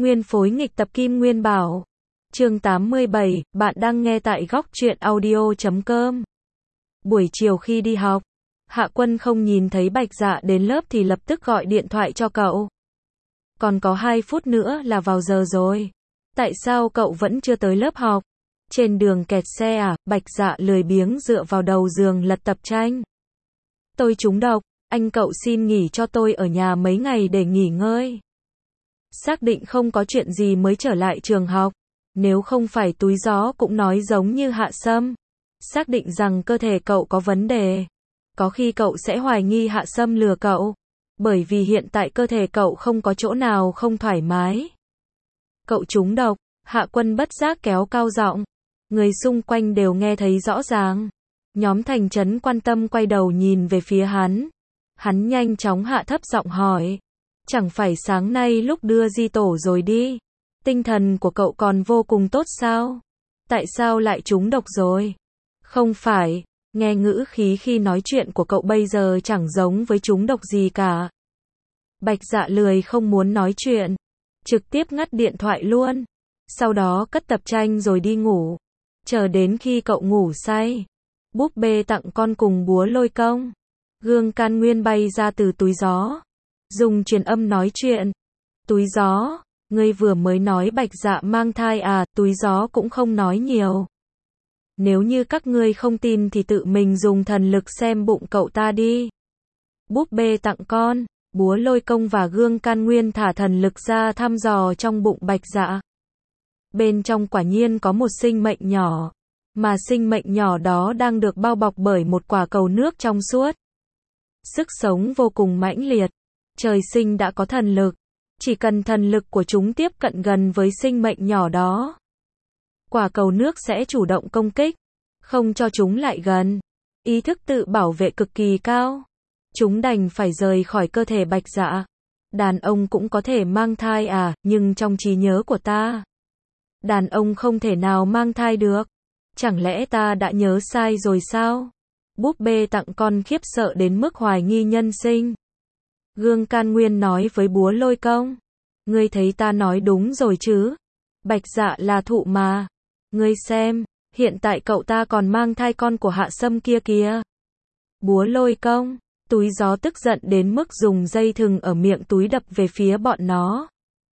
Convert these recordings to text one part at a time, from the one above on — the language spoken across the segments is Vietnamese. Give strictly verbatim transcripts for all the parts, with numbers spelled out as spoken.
Nguyên phối nghịch tập Kim Nguyên Bảo. Chương tám mươi bảy, bạn đang nghe tại góc truyện audio chấm com. Buổi chiều khi đi học, Hạ Quân không nhìn thấy Bạch Dạ đến lớp thì lập tức gọi điện thoại cho cậu. Còn có hai phút nữa là vào giờ rồi. Tại sao cậu vẫn chưa tới lớp học? Trên đường kẹt xe à? Bạch Dạ lười biếng dựa vào đầu giường lật tập tranh. Tôi trúng độc, anh cậu xin nghỉ cho tôi ở nhà mấy ngày để nghỉ ngơi. Xác định không có chuyện gì mới trở lại trường học. Nếu không phải túi gió cũng nói giống như Hạ Sâm. Xác định rằng cơ thể cậu có vấn đề. Có khi cậu sẽ hoài nghi Hạ Sâm lừa cậu. Bởi vì hiện tại cơ thể cậu không có chỗ nào không thoải mái. Cậu trúng độc, Hạ Quân bất giác kéo cao giọng. Người xung quanh đều nghe thấy rõ ràng. Nhóm Thành Trấn quan tâm quay đầu nhìn về phía hắn. Hắn nhanh chóng hạ thấp giọng hỏi. Chẳng phải sáng nay lúc đưa di tổ rồi đi. Tinh thần của cậu còn vô cùng tốt sao? Tại sao lại trúng độc rồi? Không phải, nghe ngữ khí khi nói chuyện của cậu bây giờ chẳng giống với trúng độc gì cả. Bạch Dạ lười không muốn nói chuyện. Trực tiếp ngắt điện thoại luôn. Sau đó cất tập tranh rồi đi ngủ. Chờ đến khi cậu ngủ say. Búp bê tặng con cùng búa lôi công. Gương can nguyên bay ra từ túi gió. Dùng truyền âm nói chuyện. Túi gió, ngươi vừa mới nói Bạch Dạ mang thai à? Túi gió cũng không nói nhiều. Nếu như các ngươi không tin thì tự mình dùng thần lực xem bụng cậu ta đi. Búp bê tặng con, búa lôi công và gương can nguyên thả thần lực ra thăm dò trong bụng Bạch Dạ. Bên trong quả nhiên có một sinh mệnh nhỏ. Mà sinh mệnh nhỏ đó đang được bao bọc bởi một quả cầu nước trong suốt. Sức sống vô cùng mãnh liệt. Trời sinh đã có thần lực. Chỉ cần thần lực của chúng tiếp cận gần với sinh mệnh nhỏ đó. Quả cầu nước sẽ chủ động công kích. Không cho chúng lại gần. Ý thức tự bảo vệ cực kỳ cao. Chúng đành phải rời khỏi cơ thể Bạch Dạ. Đàn ông cũng có thể mang thai à? Nhưng trong trí nhớ của ta, đàn ông không thể nào mang thai được. Chẳng lẽ ta đã nhớ sai rồi sao? Búp bê tặng con khiếp sợ đến mức hoài nghi nhân sinh. Gương can nguyên nói với búa lôi công. Ngươi thấy ta nói đúng rồi chứ? Bạch Dạ là thụ mà. Ngươi xem, hiện tại cậu ta còn mang thai con của Hạ Sâm kia kìa. Búa lôi công, túi gió tức giận đến mức dùng dây thừng ở miệng túi đập về phía bọn nó.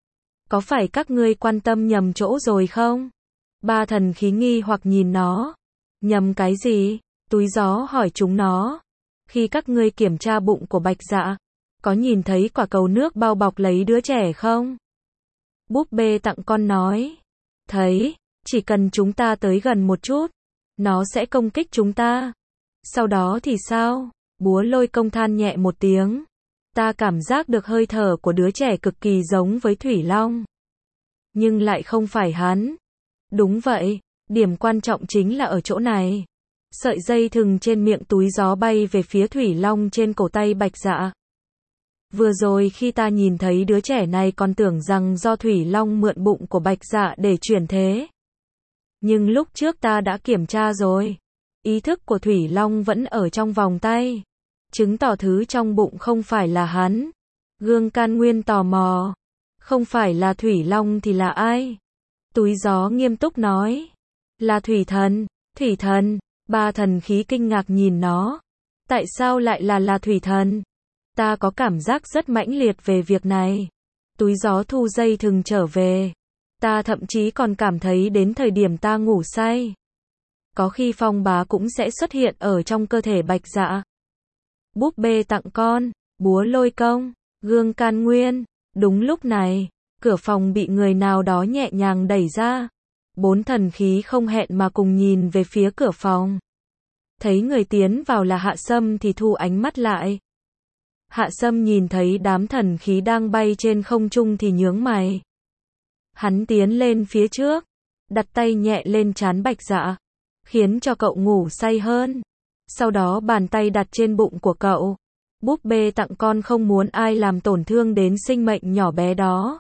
Có phải các ngươi quan tâm nhầm chỗ rồi không? Ba thần khí nghi hoặc nhìn nó. Nhầm cái gì? Túi gió hỏi chúng nó. Khi các ngươi kiểm tra bụng của Bạch Dạ, có nhìn thấy quả cầu nước bao bọc lấy đứa trẻ không? Búp bê tặng con nói. Thấy, chỉ cần chúng ta tới gần một chút, nó sẽ công kích chúng ta. Sau đó thì sao? Búa lôi công than nhẹ một tiếng. Ta cảm giác được hơi thở của đứa trẻ cực kỳ giống với Thủy Long. Nhưng lại không phải hắn. Đúng vậy, điểm quan trọng chính là ở chỗ này. Sợi dây thừng trên miệng túi gió bay về phía Thủy Long trên cổ tay Bạch Dạ. Vừa rồi khi ta nhìn thấy đứa trẻ này còn tưởng rằng do Thủy Long mượn bụng của Bạch Dạ để chuyển thế. Nhưng lúc trước ta đã kiểm tra rồi. Ý thức của Thủy Long vẫn ở trong vòng tay. Chứng tỏ thứ trong bụng không phải là hắn. Gương can nguyên tò mò. Không phải là Thủy Long thì là ai? Túi gió nghiêm túc nói. Là Thủy Thần. Thủy Thần. Ba thần khí kinh ngạc nhìn nó. Tại sao lại là là Thủy Thần? Ta có cảm giác rất mãnh liệt về việc này. Túi gió thu dây thừng trở về. Ta thậm chí còn cảm thấy đến thời điểm ta ngủ say. Có khi phong bá cũng sẽ xuất hiện ở trong cơ thể Bạch Dạ. Búp bê tặng con, búa lôi công, gương can nguyên. Đúng lúc này, cửa phòng bị người nào đó nhẹ nhàng đẩy ra. Bốn thần khí không hẹn mà cùng nhìn về phía cửa phòng. Thấy người tiến vào là Hạ Sâm thì thu ánh mắt lại. Hạ Sâm nhìn thấy đám thần khí đang bay trên không trung thì nhướng mày. Hắn tiến lên phía trước, đặt tay nhẹ lên trán Bạch Dạ, khiến cho cậu ngủ say hơn. Sau đó bàn tay đặt trên bụng của cậu. Búp bê tặng con không muốn ai làm tổn thương đến sinh mệnh nhỏ bé đó.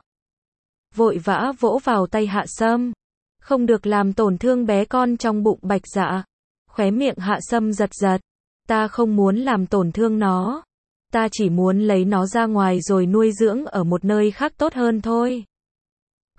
Vội vã vỗ vào tay Hạ Sâm. Không được làm tổn thương bé con trong bụng Bạch Dạ. Khóe miệng Hạ Sâm giật giật. Ta không muốn làm tổn thương nó. Ta chỉ muốn lấy nó ra ngoài rồi nuôi dưỡng ở một nơi khác tốt hơn thôi.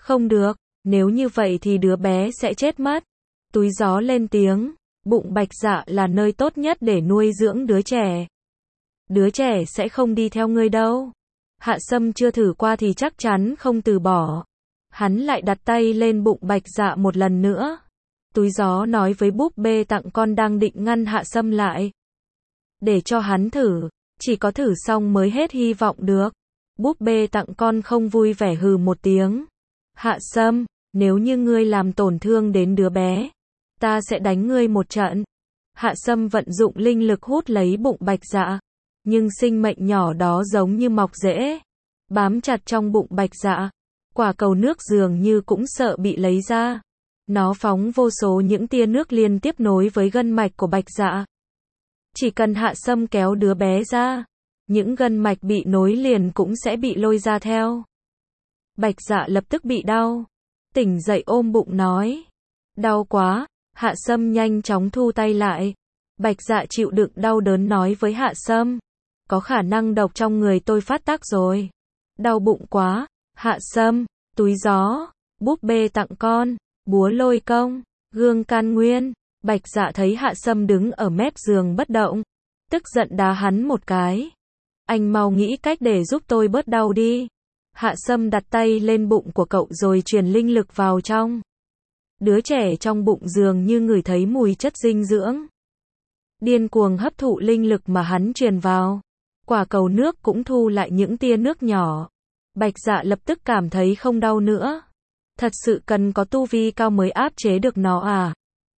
Không được, nếu như vậy thì đứa bé sẽ chết mất. Túi gió lên tiếng, bụng Bạch Dạ là nơi tốt nhất để nuôi dưỡng đứa trẻ. Đứa trẻ sẽ không đi theo ngươi đâu. Hạ Sâm chưa thử qua thì chắc chắn không từ bỏ. Hắn lại đặt tay lên bụng Bạch Dạ một lần nữa. Túi gió nói với búp bê tặng con đang định ngăn Hạ Sâm lại. Để cho hắn thử, chỉ có thử xong mới hết hy vọng được. Búp bê tặng con không vui vẻ hừ một tiếng. Hạ Sâm, nếu như ngươi làm tổn thương đến đứa bé, ta sẽ đánh ngươi một trận. Hạ Sâm vận dụng linh lực hút lấy bụng Bạch Dạ. Nhưng sinh mệnh nhỏ đó giống như mọc rễ, bám chặt trong bụng Bạch Dạ. Quả cầu nước dường như cũng sợ bị lấy ra. Nó phóng vô số những tia nước liên tiếp nối với gân mạch của Bạch Dạ. Chỉ cần Hạ Sâm kéo đứa bé ra, những gân mạch bị nối liền cũng sẽ bị lôi ra theo. Bạch Dạ lập tức bị đau. Tỉnh dậy ôm bụng nói. Đau quá. Hạ Sâm nhanh chóng thu tay lại. Bạch Dạ chịu đựng đau đớn nói với Hạ Sâm. Có khả năng độc trong người tôi phát tác rồi. Đau bụng quá. Hạ Sâm, túi gió, búp bê tặng con, búa lôi công, gương can nguyên. Bạch Dạ thấy Hạ Sâm đứng ở mép giường bất động, tức giận đá hắn một cái. Anh mau nghĩ cách để giúp tôi bớt đau đi. Hạ Sâm đặt tay lên bụng của cậu rồi truyền linh lực vào trong. Đứa trẻ trong bụng dường như ngửi thấy mùi chất dinh dưỡng. Điên cuồng hấp thụ linh lực mà hắn truyền vào. Quả cầu nước cũng thu lại những tia nước nhỏ. Bạch Dạ lập tức cảm thấy không đau nữa. Thật sự cần có tu vi cao mới áp chế được nó à?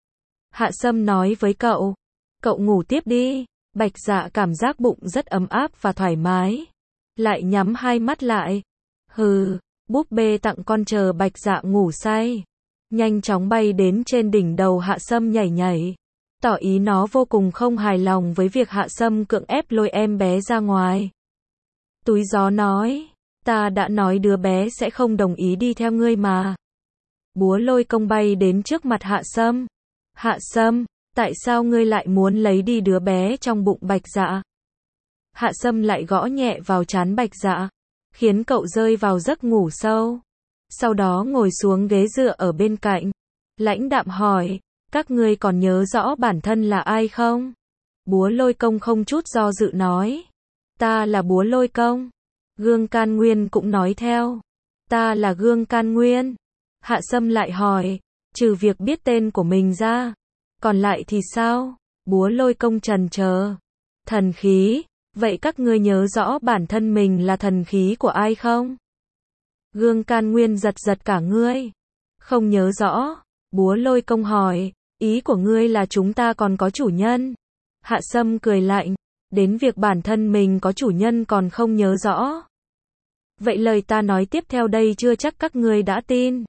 Hạ Sâm nói với cậu. Cậu ngủ tiếp đi. Bạch Dạ cảm giác bụng rất ấm áp và thoải mái. Lại nhắm hai mắt lại. Hừ, búp bê tặng con chờ Bạch Dạ ngủ say. Nhanh chóng bay đến trên đỉnh đầu Hạ Sâm nhảy nhảy. Tỏ ý nó vô cùng không hài lòng với việc Hạ Sâm cưỡng ép lôi em bé ra ngoài. Túi gió nói. Ta đã nói đứa bé sẽ không đồng ý đi theo ngươi mà. Búa lôi công bay đến trước mặt Hạ Sâm. Hạ Sâm, tại sao ngươi lại muốn lấy đi đứa bé trong bụng Bạch Dạ? Hạ Sâm lại gõ nhẹ vào trán Bạch Dạ, khiến cậu rơi vào giấc ngủ sâu. Sau đó ngồi xuống ghế dựa ở bên cạnh. Lãnh đạm hỏi, các ngươi còn nhớ rõ bản thân là ai không? Búa lôi công không chút do dự nói. Ta là búa lôi công. Gương can nguyên cũng nói theo. Ta là gương can nguyên. Hạ Sâm lại hỏi, trừ việc biết tên của mình ra, còn lại thì sao? Búa lôi công trần chờ. Thần khí, vậy các ngươi nhớ rõ bản thân mình là thần khí của ai không? Gương can nguyên giật giật cả ngươi. Không nhớ rõ. Búa lôi công hỏi, ý của ngươi là chúng ta còn có chủ nhân? Hạ Sâm cười lạnh, đến việc bản thân mình có chủ nhân còn không nhớ rõ. Vậy lời ta nói tiếp theo đây chưa chắc các ngươi đã tin.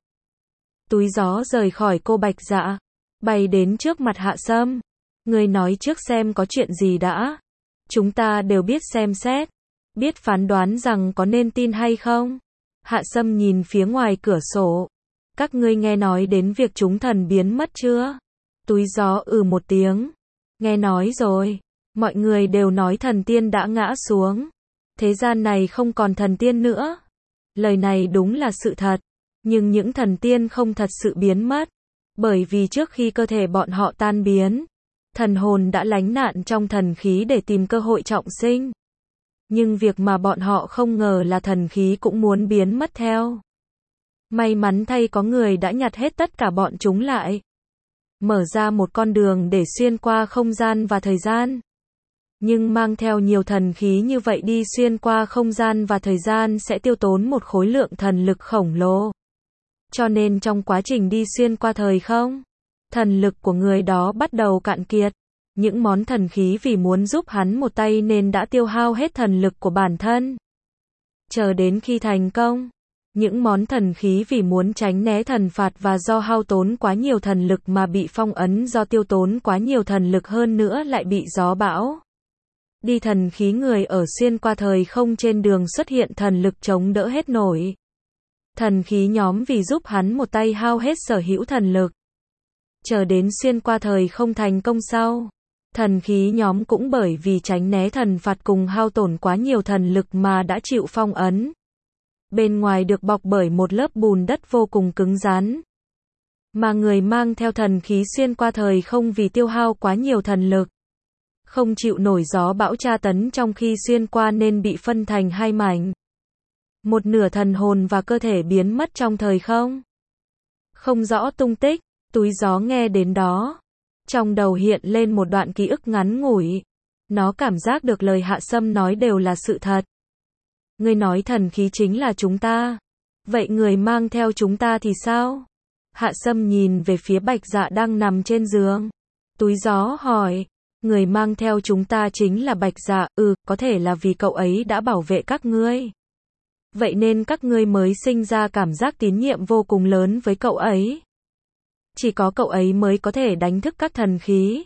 Túi gió rời khỏi cô Bạch Dạ, bay đến trước mặt Hạ Sâm. Ngươi nói trước xem có chuyện gì đã. Chúng ta đều biết xem xét, biết phán đoán rằng có nên tin hay không. Hạ Sâm nhìn phía ngoài cửa sổ. Các ngươi nghe nói đến việc chúng thần biến mất chưa? Túi gió ừ một tiếng. Nghe nói rồi. Mọi người đều nói thần tiên đã ngã xuống. Thế gian này không còn thần tiên nữa. Lời này đúng là sự thật. Nhưng những thần tiên không thật sự biến mất. Bởi vì trước khi cơ thể bọn họ tan biến, thần hồn đã lánh nạn trong thần khí để tìm cơ hội trọng sinh. Nhưng việc mà bọn họ không ngờ là thần khí cũng muốn biến mất theo. May mắn thay có người đã nhặt hết tất cả bọn chúng lại. Mở ra một con đường để xuyên qua không gian và thời gian. Nhưng mang theo nhiều thần khí như vậy đi xuyên qua không gian và thời gian sẽ tiêu tốn một khối lượng thần lực khổng lồ. Cho nên trong quá trình đi xuyên qua thời không, thần lực của người đó bắt đầu cạn kiệt. Những món thần khí vì muốn giúp hắn một tay nên đã tiêu hao hết thần lực của bản thân. Chờ đến khi thành công, những món thần khí vì muốn tránh né thần phạt và do hao tốn quá nhiều thần lực mà bị phong ấn do tiêu tốn quá nhiều thần lực hơn nữa lại bị gió bão. Đi thần khí người ở xuyên qua thời không trên đường xuất hiện thần lực chống đỡ hết nổi. Thần khí nhóm vì giúp hắn một tay hao hết sở hữu thần lực. Chờ đến xuyên qua thời không thành công sau. Thần khí nhóm cũng bởi vì tránh né thần phạt cùng hao tổn quá nhiều thần lực mà đã chịu phong ấn. bên ngoài được bọc bởi một lớp bùn đất vô cùng cứng rắn. Mà người mang theo thần khí xuyên qua thời không vì tiêu hao quá nhiều thần lực. Không chịu nổi gió bão tra tấn trong khi xuyên qua nên bị phân thành hai mảnh. Một nửa thần hồn và cơ thể biến mất trong thời không. Không rõ tung tích, túi gió nghe đến đó. Trong đầu hiện lên một đoạn ký ức ngắn ngủi. Nó cảm giác được lời Hạ Sâm nói đều là sự thật. Ngươi nói thần khí chính là chúng ta. Vậy người mang theo chúng ta thì sao? Hạ Sâm nhìn về phía Bạch Dạ đang nằm trên giường. Túi gió hỏi. Người mang theo chúng ta chính là Bạch Dạ, ừ, có thể là vì cậu ấy đã bảo vệ các ngươi. Vậy nên các ngươi mới sinh ra cảm giác tín nhiệm vô cùng lớn với cậu ấy. Chỉ có cậu ấy mới có thể đánh thức các thần khí.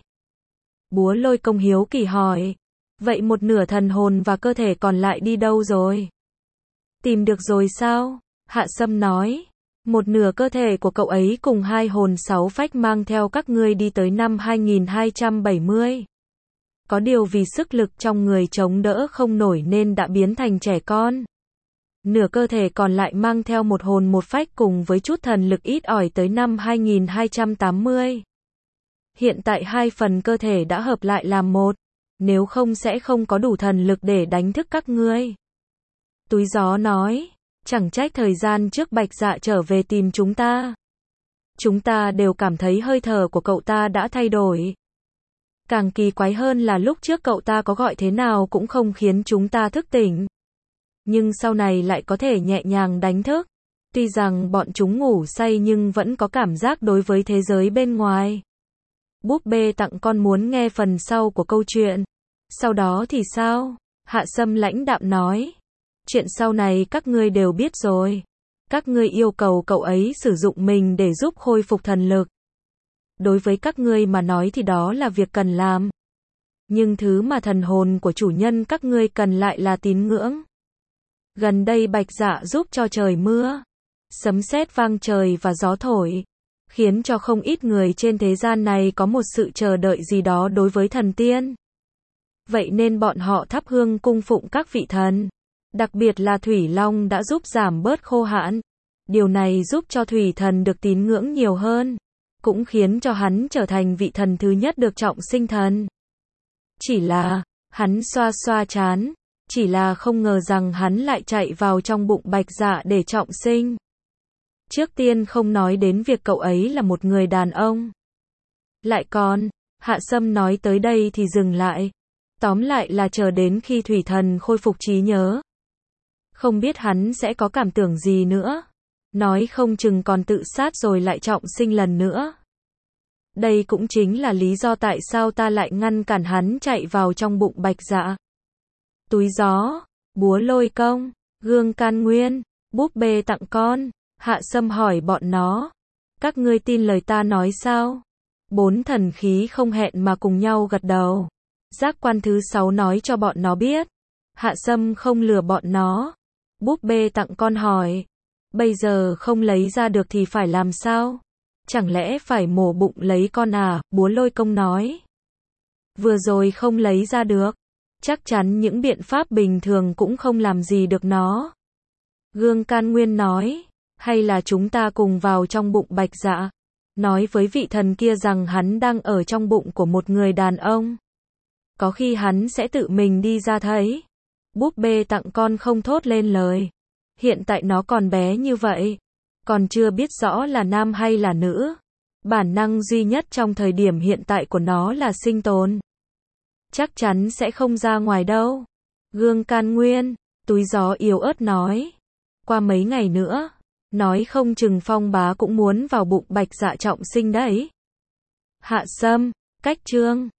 Búa Lôi Công hiếu kỳ hỏi. Vậy một nửa thần hồn và cơ thể còn lại đi đâu rồi? Tìm được rồi sao? Hạ Sâm nói. Một nửa cơ thể của cậu ấy cùng hai hồn sáu phách mang theo các ngươi đi tới năm hai nghìn hai trăm bảy mươi. Có điều vì sức lực trong người chống đỡ không nổi nên đã biến thành trẻ con. Nửa cơ thể còn lại mang theo một hồn một phách cùng với chút thần lực ít ỏi tới năm hai nghìn hai trăm tám mươi. Hiện tại hai phần cơ thể đã hợp lại làm một, nếu không sẽ không có đủ thần lực để đánh thức các ngươi. Túi gió nói, chẳng trách thời gian trước Bạch Dạ trở về tìm chúng ta. Chúng ta đều cảm thấy hơi thở của cậu ta đã thay đổi. Càng kỳ quái hơn là lúc trước cậu ta có gọi thế nào cũng không khiến chúng ta thức tỉnh. Nhưng sau này lại có thể nhẹ nhàng đánh thức. Tuy rằng bọn chúng ngủ say nhưng vẫn có cảm giác đối với thế giới bên ngoài. Búp bê tặng con muốn nghe phần sau của câu chuyện. Sau đó thì sao? Hạ Sâm lãnh đạm nói. Chuyện sau này các ngươi đều biết rồi. Các ngươi yêu cầu cậu ấy sử dụng mình để giúp khôi phục thần lực. Đối với các ngươi mà nói thì đó là việc cần làm. Nhưng thứ mà thần hồn của chủ nhân các ngươi cần lại là tín ngưỡng. Gần đây Bạch Dạ giúp cho trời mưa, sấm sét vang trời và gió thổi, khiến cho không ít người trên thế gian này có một sự chờ đợi gì đó đối với thần tiên. Vậy nên bọn họ thắp hương cung phụng các vị thần. Đặc biệt là Thủy Long đã giúp giảm bớt khô hạn. Điều này giúp cho Thủy Thần được tín ngưỡng nhiều hơn. Cũng khiến cho hắn trở thành vị thần thứ nhất được trọng sinh thần. Chỉ là, hắn xoa xoa trán. Chỉ là không ngờ rằng hắn lại chạy vào trong bụng Bạch Dạ để trọng sinh. Trước tiên không nói đến việc cậu ấy là một người đàn ông. Lại còn, Hạ Sâm nói tới đây thì dừng lại. Tóm lại là chờ đến khi Thủy Thần khôi phục trí nhớ. Không biết hắn sẽ có cảm tưởng gì nữa. Nói không chừng còn tự sát rồi lại trọng sinh lần nữa. Đây cũng chính là lý do tại sao ta lại ngăn cản hắn chạy vào trong bụng Bạch Dạ. Túi gió, búa lôi công, gương can nguyên, búp bê tặng con. Hạ Sâm hỏi bọn nó. Các ngươi tin lời ta nói sao? Bốn thần khí không hẹn mà cùng nhau gật đầu. Giác quan thứ sáu nói cho bọn nó biết. Hạ Sâm không lừa bọn nó. Búp bê tặng con hỏi. Bây giờ không lấy ra được thì phải làm sao? Chẳng lẽ phải mổ bụng lấy con à? Búa lôi công nói. Vừa rồi không lấy ra được. Chắc chắn những biện pháp bình thường cũng không làm gì được nó. Gương can nguyên nói. Hay là chúng ta cùng vào trong bụng Bạch Dạ. Nói với vị thần kia rằng hắn đang ở trong bụng của một người đàn ông. Có khi hắn sẽ tự mình đi ra thấy. Búp bê tặng con không thốt lên lời. Hiện tại nó còn bé như vậy. Còn chưa biết rõ là nam hay là nữ. Bản năng duy nhất trong thời điểm hiện tại của nó là sinh tồn. Chắc chắn sẽ không ra ngoài đâu. Gương can nguyên, túi gió yếu ớt nói. Qua mấy ngày nữa, nói không chừng Phong Bá cũng muốn vào bụng Bạch Dạ trọng sinh đấy. Hạ Sâm, cách chương.